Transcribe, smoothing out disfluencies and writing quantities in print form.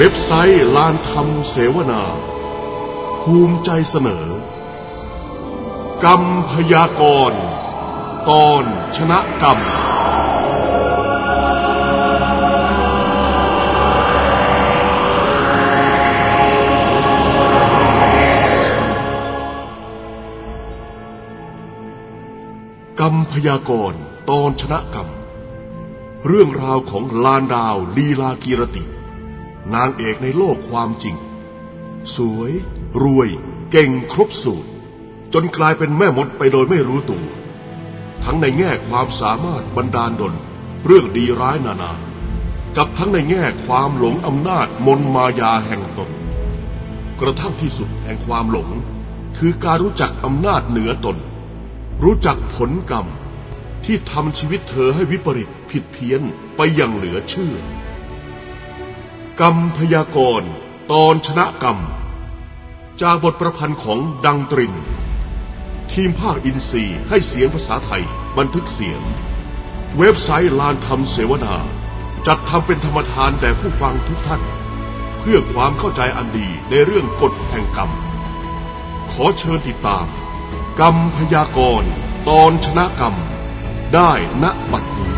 ว็บไซต์ลานธรรมเสวนาภูมิใจเสนอกรรมพยากรณ์ตอนชนะกรรมกรรมพยากรณ์ตอนชนะกรรมเรื่องราวของลานดาวลีลากีรตินางเอกในโลกความจริงสวยรวยเก่งครบสูตรจนกลายเป็นแม่มดไปโดยไม่รู้ตัวทั้งในแง่ความสามารถบันดาลดลเรื่องดีร้ายนานากับทั้งในแง่ความหลงอำนาจมนมายาแห่งตนกระทั่งที่สุดแห่งความหลงคือการรู้จักอำนาจเหนือตนรู้จักผลกรรมที่ทำชีวิตเธอให้วิปริตผิดเพี้ยนไปอย่างเหลือเชื่อกรรมพยากรณ์ตอนชนะกรรมจากบทประพันธ์ของดังตรินทีมภาคอินทรีย์ให้เสียงภาษาไทยบันทึกเสียงเว็บไซต์ลานธรรมเสวนาจัดทำเป็นธรรมทานแด่ผู้ฟังทุกท่านเพื่อความเข้าใจอันดีในเรื่องกฎแห่งกรรมขอเชิญติดตามกรรมพยากรณ์ตอนชนะกรรมได้ณบัดนี้